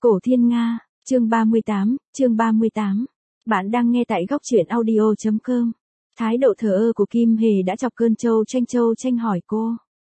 Cổ Thiên Nga, chương 38. Bạn đang nghe tại góc truyện audio.com. Thái độ thờ ơ của Kim Hề đã chọc cơn Châu Tranh hỏi cô.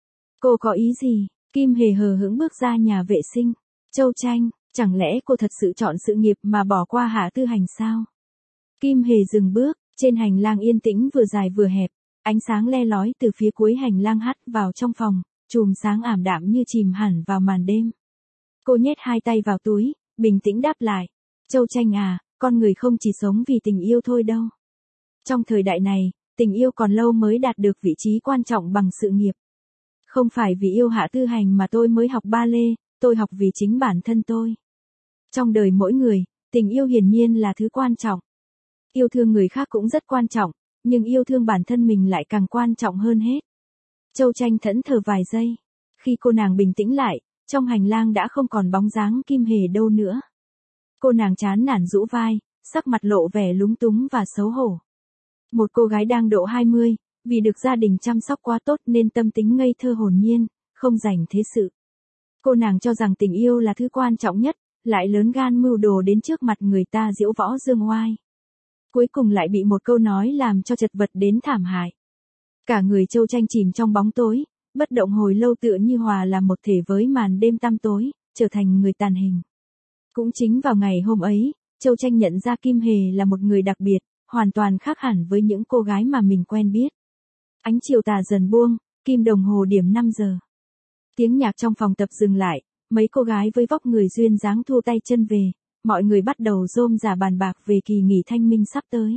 Cô có ý gì? Kim Hề hờ hững bước ra nhà vệ sinh. Châu Tranh, chẳng lẽ cô thật sự chọn sự nghiệp mà bỏ qua Hạ Tư Hành sao? Kim Hề dừng bước, trên hành lang yên tĩnh vừa dài vừa hẹp, ánh sáng le lói từ phía cuối hành lang hắt vào trong phòng, chùm sáng ảm đạm như chìm hẳn vào màn đêm. Cô nhét hai tay vào túi, bình tĩnh đáp lại. Châu Tranh à, con người không chỉ sống vì tình yêu thôi đâu. Trong thời đại này, tình yêu còn lâu mới đạt được vị trí quan trọng bằng sự nghiệp. Không phải vì yêu Hạ Tư Hành mà tôi mới học ba lê, tôi học vì chính bản thân tôi. Trong đời mỗi người, tình yêu hiển nhiên là thứ quan trọng. Yêu thương người khác cũng rất quan trọng, nhưng yêu thương bản thân mình lại càng quan trọng hơn hết. Châu Tranh thẫn thờ vài giây. Khi cô nàng bình tĩnh lại, trong hành lang đã không còn bóng dáng Kim Hề đâu nữa. Cô nàng chán nản rũ vai, sắc mặt lộ vẻ lúng túng và xấu hổ. Một cô gái đang độ 20, vì được gia đình chăm sóc quá tốt nên tâm tính ngây thơ hồn nhiên, không dành thế sự. Cô nàng cho rằng tình yêu là thứ quan trọng nhất, lại lớn gan mưu đồ đến trước mặt người ta diễu võ dương oai. Cuối cùng lại bị một câu nói làm cho chật vật đến thảm hại. Cả người Châu Tranh chìm trong bóng tối, bất động hồi lâu tựa như hòa làm một thể với màn đêm tăm tối, trở thành người tàn hình. Cũng chính vào ngày hôm ấy, Châu Tranh nhận ra Kim Hề là một người đặc biệt, hoàn toàn khác hẳn với những cô gái mà mình quen biết. Ánh chiều tà dần buông, kim đồng hồ điểm 5 giờ. Tiếng nhạc trong phòng tập dừng lại, mấy cô gái với vóc người duyên dáng thu tay chân về, mọi người bắt đầu rôm rả bàn bạc về kỳ nghỉ thanh minh sắp tới.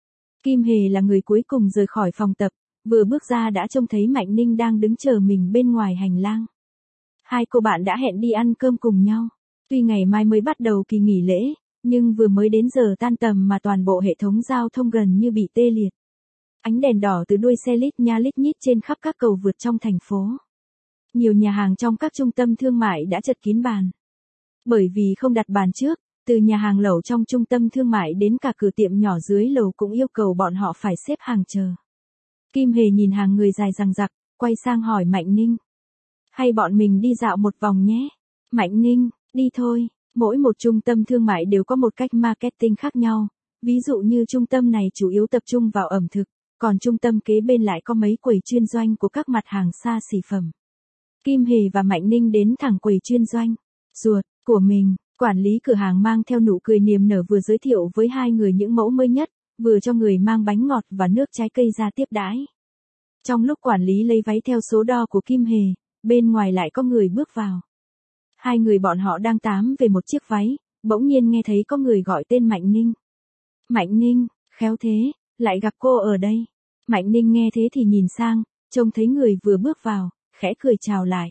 Kim Hề là người cuối cùng rời khỏi phòng tập, vừa bước ra đã trông thấy Mạnh Ninh đang đứng chờ mình bên ngoài hành lang. Hai cô bạn đã hẹn đi ăn cơm cùng nhau. Tuy ngày mai mới bắt đầu kỳ nghỉ lễ, nhưng vừa mới đến giờ tan tầm mà toàn bộ hệ thống giao thông gần như bị tê liệt. Ánh đèn đỏ từ đuôi xe lít nha lít nhít trên khắp các cầu vượt trong thành phố. Nhiều nhà hàng trong các trung tâm thương mại đã chật kín bàn. Bởi vì không đặt bàn trước, từ nhà hàng lẩu trong trung tâm thương mại đến cả cửa tiệm nhỏ dưới lầu cũng yêu cầu bọn họ phải xếp hàng chờ. Kim Hề nhìn hàng người dài dằng dặc, quay sang hỏi Mạnh Ninh. Hay bọn mình đi dạo một vòng nhé? Mạnh Ninh, đi thôi. Mỗi một trung tâm thương mại đều có một cách marketing khác nhau. Ví dụ như trung tâm này chủ yếu tập trung vào ẩm thực, còn trung tâm kế bên lại có mấy quầy chuyên doanh của các mặt hàng xa xỉ phẩm. Kim Hề và Mạnh Ninh đến thẳng quầy chuyên doanh. Ruột của mình, quản lý cửa hàng mang theo nụ cười niềm nở vừa giới thiệu với hai người những mẫu mới nhất, vừa cho người mang bánh ngọt và nước trái cây ra tiếp đãi. Trong lúc quản lý lấy váy theo số đo của Kim Hề, bên ngoài lại có người bước vào. Hai người bọn họ đang tám về một chiếc váy, bỗng nhiên nghe thấy có người gọi tên Mạnh Ninh. Mạnh Ninh, khéo thế, lại gặp cô ở đây. Mạnh Ninh nghe thế thì nhìn sang, trông thấy người vừa bước vào, khẽ cười chào lại.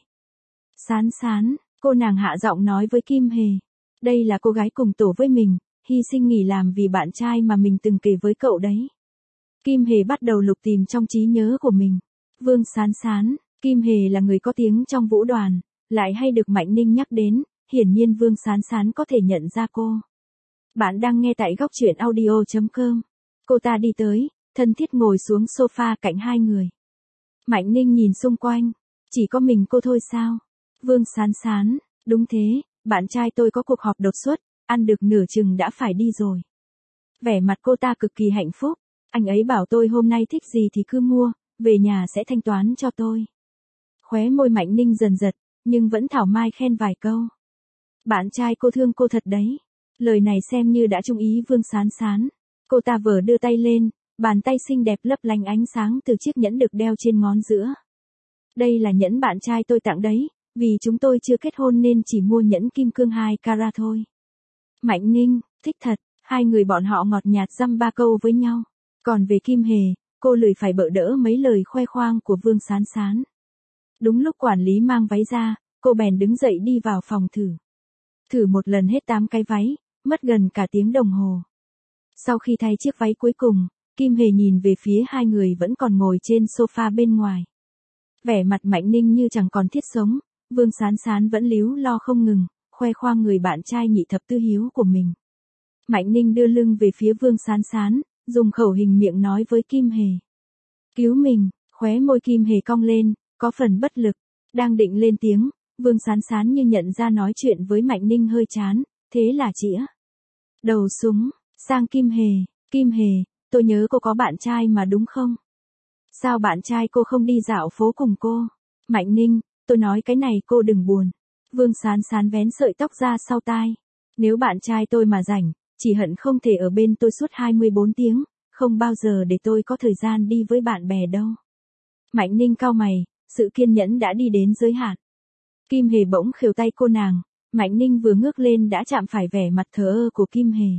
Sán, cô nàng hạ giọng nói với Kim Hề. Đây là cô gái cùng tổ với mình, hy sinh nghỉ làm vì bạn trai mà mình từng kể với cậu đấy. Kim Hề bắt đầu lục tìm trong trí nhớ của mình. Vương Sán, Kim Hề là người có tiếng trong vũ đoàn, lại hay được Mạnh Ninh nhắc đến, hiển nhiên Vương Sán có thể nhận ra cô. Bạn đang nghe tại góc truyện audio.com. Cô ta đi tới, thân thiết ngồi xuống sofa cạnh hai người. Mạnh Ninh nhìn xung quanh, chỉ có mình cô thôi sao? Vương Sán, đúng thế, bạn trai tôi có cuộc họp đột xuất, ăn được nửa chừng đã phải đi rồi. Vẻ mặt cô ta cực kỳ hạnh phúc, anh ấy bảo tôi hôm nay thích gì thì cứ mua, về nhà sẽ thanh toán cho tôi. Khóe môi Mạnh Ninh dần giật, nhưng vẫn thảo mai khen vài câu. Bạn trai cô thương cô thật đấy. Lời này xem như đã trung ý Vương Sán. Cô ta vừa đưa tay lên, bàn tay xinh đẹp lấp lánh ánh sáng từ chiếc nhẫn được đeo trên ngón giữa. Đây là nhẫn bạn trai tôi tặng đấy, vì chúng tôi chưa kết hôn nên chỉ mua nhẫn kim cương 2 carat thôi. Mạnh Ninh, thích thật, hai người bọn họ ngọt nhạt dăm ba câu với nhau. Còn về Kim Hề, cô lười phải bợ đỡ mấy lời khoe khoang của Vương Sán. Đúng lúc quản lý mang váy ra, cô bèn đứng dậy đi vào phòng thử. Thử một lần hết 8 cái váy, mất gần cả tiếng đồng hồ. Sau khi thay chiếc váy cuối cùng, Kim Hề nhìn về phía hai người vẫn còn ngồi trên sofa bên ngoài. Vẻ mặt Mạnh Ninh như chẳng còn thiết sống, Vương Sán vẫn líu lo không ngừng, khoe khoang người bạn trai nhị thập tư hiếu của mình. Mạnh Ninh đưa lưng về phía Vương Sán, dùng khẩu hình miệng nói với Kim Hề. Cứu mình, khóe môi Kim Hề cong lên, có phần bất lực. Đang định lên tiếng, Vương Sán như nhận ra nói chuyện với Mạnh Ninh hơi chán, thế là chĩa đầu súng sang Kim Hề. Kim Hề, tôi nhớ cô có bạn trai mà đúng không? Sao bạn trai cô không đi dạo phố cùng cô? Mạnh Ninh, tôi nói cái này cô đừng buồn. Vương Sán Sán vén sợi tóc ra sau tai. Nếu bạn trai tôi mà rảnh, chỉ hận không thể ở bên tôi suốt 24 tiếng, không bao giờ để tôi có thời gian đi với bạn bè đâu. Mạnh Ninh cau mày, sự kiên nhẫn đã đi đến giới hạn. Kim Hề bỗng khều tay cô nàng, Mạnh Ninh vừa ngước lên đã chạm phải vẻ mặt thờ ơ của Kim Hề.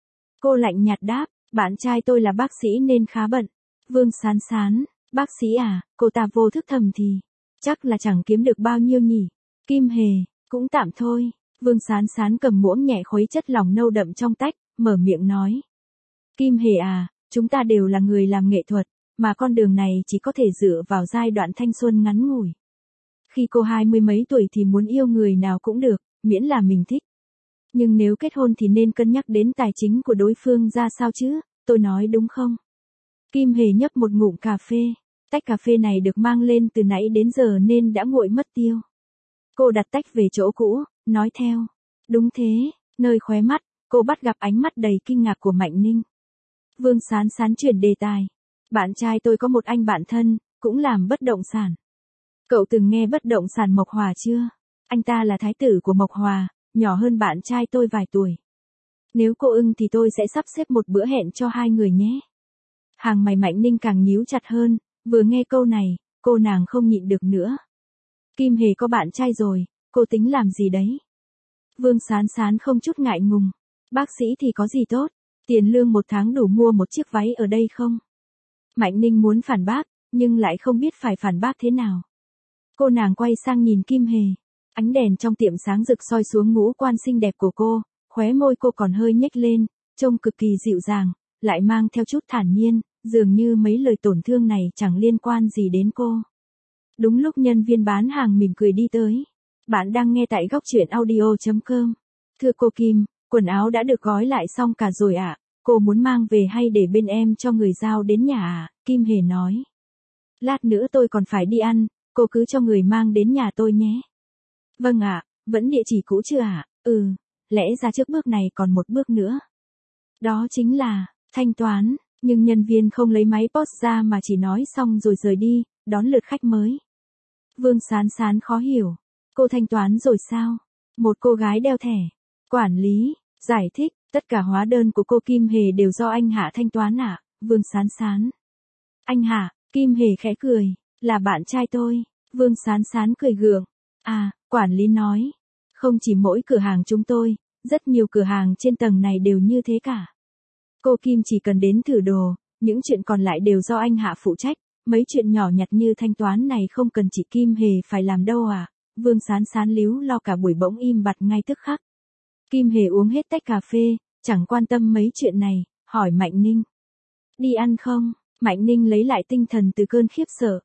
Cô lạnh nhạt đáp, bạn trai tôi là bác sĩ nên khá bận. Vương Sán Sán, bác sĩ à, cô ta vô thức thầm thì, chắc là chẳng kiếm được bao nhiêu nhỉ. Kim Hề, cũng tạm thôi. Vương Sán Sán cầm muỗng nhẹ khuấy chất lỏng nâu đậm trong tách, mở miệng nói. Kim Hề à, chúng ta đều là người làm nghệ thuật, mà con đường này chỉ có thể dựa vào giai đoạn thanh xuân ngắn ngủi. Khi cô 20 mấy tuổi thì muốn yêu người nào cũng được, miễn là mình thích. Nhưng nếu kết hôn thì nên cân nhắc đến tài chính của đối phương ra sao chứ, tôi nói đúng không? Kim Hề nhấp một ngụm cà phê, tách cà phê này được mang lên từ nãy đến giờ nên đã nguội mất tiêu. Cô đặt tách về chỗ cũ, nói theo. Đúng thế, nơi khóe mắt, cô bắt gặp ánh mắt đầy kinh ngạc của Mạnh Ninh. Vương Sán Sán chuyển đề tài. Bạn trai tôi có một anh bạn thân, cũng làm bất động sản. Cậu từng nghe bất động sản Mộc Hòa chưa? Anh ta là thái tử của Mộc Hòa, nhỏ hơn bạn trai tôi vài tuổi. Nếu cô ưng thì tôi sẽ sắp xếp một bữa hẹn cho hai người nhé. Hàng mày Mạnh Ninh càng nhíu chặt hơn, vừa nghe câu này, cô nàng không nhịn được nữa. Kim Hề có bạn trai rồi, cô tính làm gì đấy? Vương Sán Sán không chút ngại ngùng. Bác sĩ thì có gì tốt, tiền lương một tháng đủ mua một chiếc váy ở đây không? Mạnh Ninh muốn phản bác, nhưng lại không biết phải phản bác thế nào. Cô nàng quay sang nhìn Kim Hề. Ánh đèn trong tiệm sáng rực soi xuống ngũ quan xinh đẹp của cô, khóe môi cô còn hơi nhếch lên, trông cực kỳ dịu dàng, lại mang theo chút thản nhiên, dường như mấy lời tổn thương này chẳng liên quan gì đến cô. Đúng lúc nhân viên bán hàng mỉm cười đi tới. Bạn đang nghe tại góc truyện audio.com. Thưa cô Kim, quần áo đã được gói lại xong cả rồi ạ. Cô muốn mang về hay để bên em cho người giao đến nhà ạ? Kim Hề nói. Lát nữa tôi còn phải đi ăn, cô cứ cho người mang đến nhà tôi nhé. Vâng ạ, vẫn địa chỉ cũ chưa ạ? Lẽ ra trước bước này còn một bước nữa. Đó chính là, thanh toán, nhưng nhân viên không lấy máy POS ra mà chỉ nói xong rồi rời đi, đón lượt khách mới. Vương Sán Sán khó hiểu. Cô thanh toán rồi sao? Một cô gái đeo thẻ. Quản lý, giải thích, tất cả hóa đơn của cô Kim Hề đều do anh Hạ thanh toán ạ. Vương Sán Sán. Anh Hạ, Kim Hề khẽ cười, là bạn trai tôi. Vương Sán Sán cười gượng. À, quản lý nói. Không chỉ mỗi cửa hàng chúng tôi, rất nhiều cửa hàng trên tầng này đều như thế cả. Cô Kim chỉ cần đến thử đồ, những chuyện còn lại đều do anh Hạ phụ trách. Mấy chuyện nhỏ nhặt như thanh toán này không cần chị Kim Hề phải làm đâu à. Vương Sán Sán líu lo cả buổi bỗng im bặt ngay tức khắc. Kim Hề uống hết tách cà phê, chẳng quan tâm mấy chuyện này, hỏi Mạnh Ninh. Đi ăn không? Mạnh Ninh lấy lại tinh thần từ cơn khiếp sợ.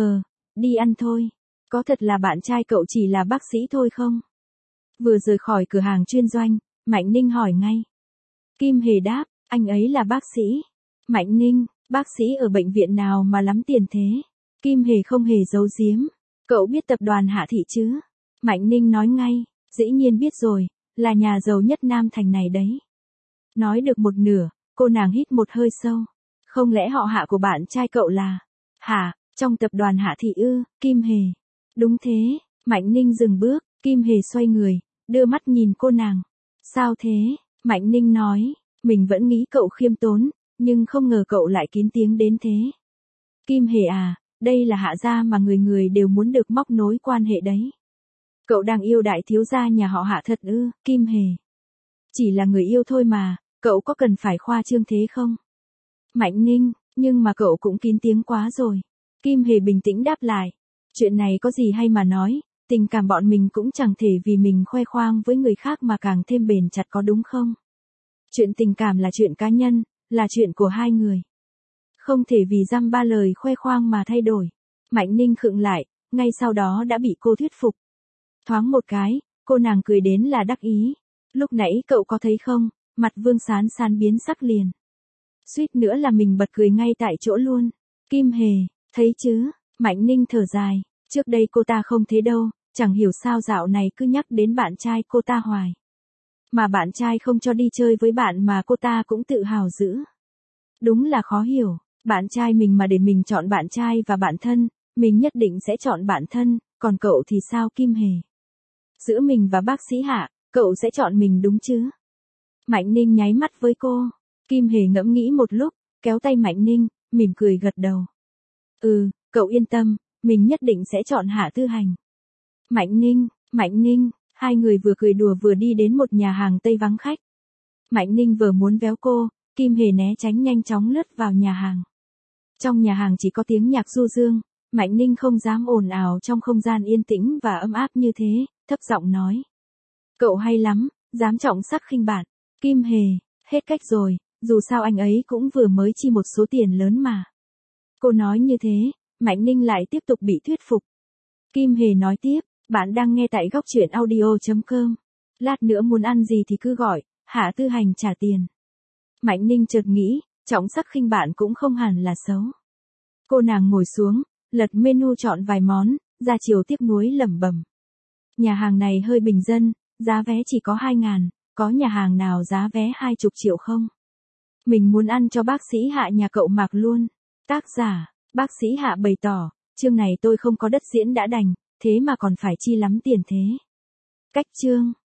Đi ăn thôi. Có thật là bạn trai cậu chỉ là bác sĩ thôi không? Vừa rời khỏi cửa hàng chuyên doanh, Mạnh Ninh hỏi ngay. Kim Hề đáp, anh ấy là bác sĩ. Mạnh Ninh, bác sĩ ở bệnh viện nào mà lắm tiền thế? Kim Hề không hề giấu giếm. Cậu biết tập đoàn Hạ Thị chứ? Mạnh Ninh nói ngay, dĩ nhiên biết rồi, là nhà giàu nhất Nam Thành này đấy. Nói được một nửa, cô nàng hít một hơi sâu. Không lẽ họ Hạ của bạn trai cậu là Hạ, trong tập đoàn Hạ Thị ư? Kim Hề. Đúng thế. Mạnh Ninh dừng bước, Kim Hề xoay người, đưa mắt nhìn cô nàng. Sao thế? Mạnh Ninh nói, mình vẫn nghĩ cậu khiêm tốn, nhưng không ngờ cậu lại kín tiếng đến thế. Kim Hề à, đây là Hạ gia mà người người đều muốn được móc nối quan hệ đấy. Cậu đang yêu đại thiếu gia nhà họ Hạ thật ư? Kim Hề. Chỉ là người yêu thôi mà, cậu có cần phải khoa trương thế không? Mạnh Ninh, nhưng mà cậu cũng kín tiếng quá rồi. Kim Hề bình tĩnh đáp lại. Chuyện này có gì hay mà nói, tình cảm bọn mình cũng chẳng thể vì mình khoe khoang với người khác mà càng thêm bền chặt có đúng không? Chuyện tình cảm là chuyện cá nhân, là chuyện của hai người. Không thể vì dăm ba lời khoe khoang mà thay đổi. Mạnh Ninh khựng lại, ngay sau đó đã bị cô thuyết phục. Thoáng một cái, cô nàng cười đến là đắc ý. Lúc nãy cậu có thấy không, mặt Vương Sán Sán biến sắc liền. Suýt nữa là mình bật cười ngay tại chỗ luôn. Kim Hề, thấy chứ? Mạnh Ninh thở dài, trước đây cô ta không thế đâu, chẳng hiểu sao dạo này cứ nhắc đến bạn trai cô ta hoài. Mà bạn trai không cho đi chơi với bạn mà cô ta cũng tự hào giữ. Đúng là khó hiểu, bạn trai mình mà để mình chọn bạn trai và bạn thân, mình nhất định sẽ chọn bạn thân, còn cậu thì sao Kim Hề? Giữa mình và bác sĩ Hạ, cậu sẽ chọn mình đúng chứ? Mạnh Ninh nháy mắt với cô. Kim Hề ngẫm nghĩ một lúc, kéo tay Mạnh Ninh, mỉm cười gật đầu. Cậu yên tâm, mình nhất định sẽ chọn Hạ Tư Hành. Mạnh Ninh, hai người vừa cười đùa vừa đi đến một nhà hàng Tây vắng khách. Mạnh Ninh vừa muốn véo cô, Kim Hề né tránh nhanh chóng lướt vào nhà hàng. Trong nhà hàng chỉ có tiếng nhạc du dương, Mạnh Ninh không dám ồn ào trong không gian yên tĩnh và ấm áp như thế, thấp giọng nói. Cậu hay lắm, dám trọng sắc khinh bạn. Kim Hề, hết cách rồi, dù sao anh ấy cũng vừa mới chi một số tiền lớn mà. Cô nói như thế, Mạnh Ninh lại tiếp tục bị thuyết phục. Kim Hề nói tiếp, bạn đang nghe tại góc truyện audio.com. Lát nữa muốn ăn gì thì cứ gọi, Hạ Tư Hành trả tiền. Mạnh Ninh chợt nghĩ, trọng sắc khinh bạn cũng không hẳn là xấu. Cô nàng ngồi xuống, lật menu chọn vài món, ra chiều tiếc nuối lẩm bẩm. Nhà hàng này hơi bình dân, giá vé chỉ có 2.000, có nhà hàng nào giá vé 20 triệu không? Mình muốn ăn cho bác sĩ Hạ nhà cậu mặc luôn. Tác giả, bác sĩ Hạ bày tỏ, chương này tôi không có đất diễn đã đành, thế mà còn phải chi lắm tiền thế. Cách chương.